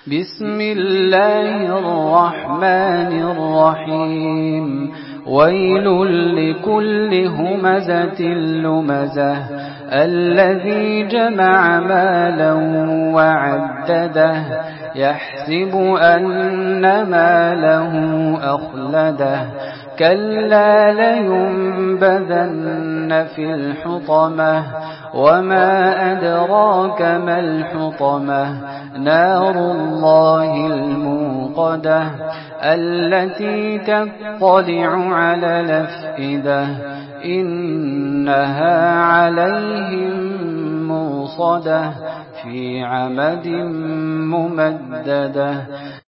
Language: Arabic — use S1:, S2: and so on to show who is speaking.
S1: بسم الله الرحمن الرحيم ويل لكل همزة لمزة الذي جمع مالا وعدده يحسب أن ماله أخلده كلا لينبذن في الحطمة وما أدراك ما الحطمة نار الله الموقدة التي تطلع على الأفئدة إنها عليهم موصدة في عمد ممددة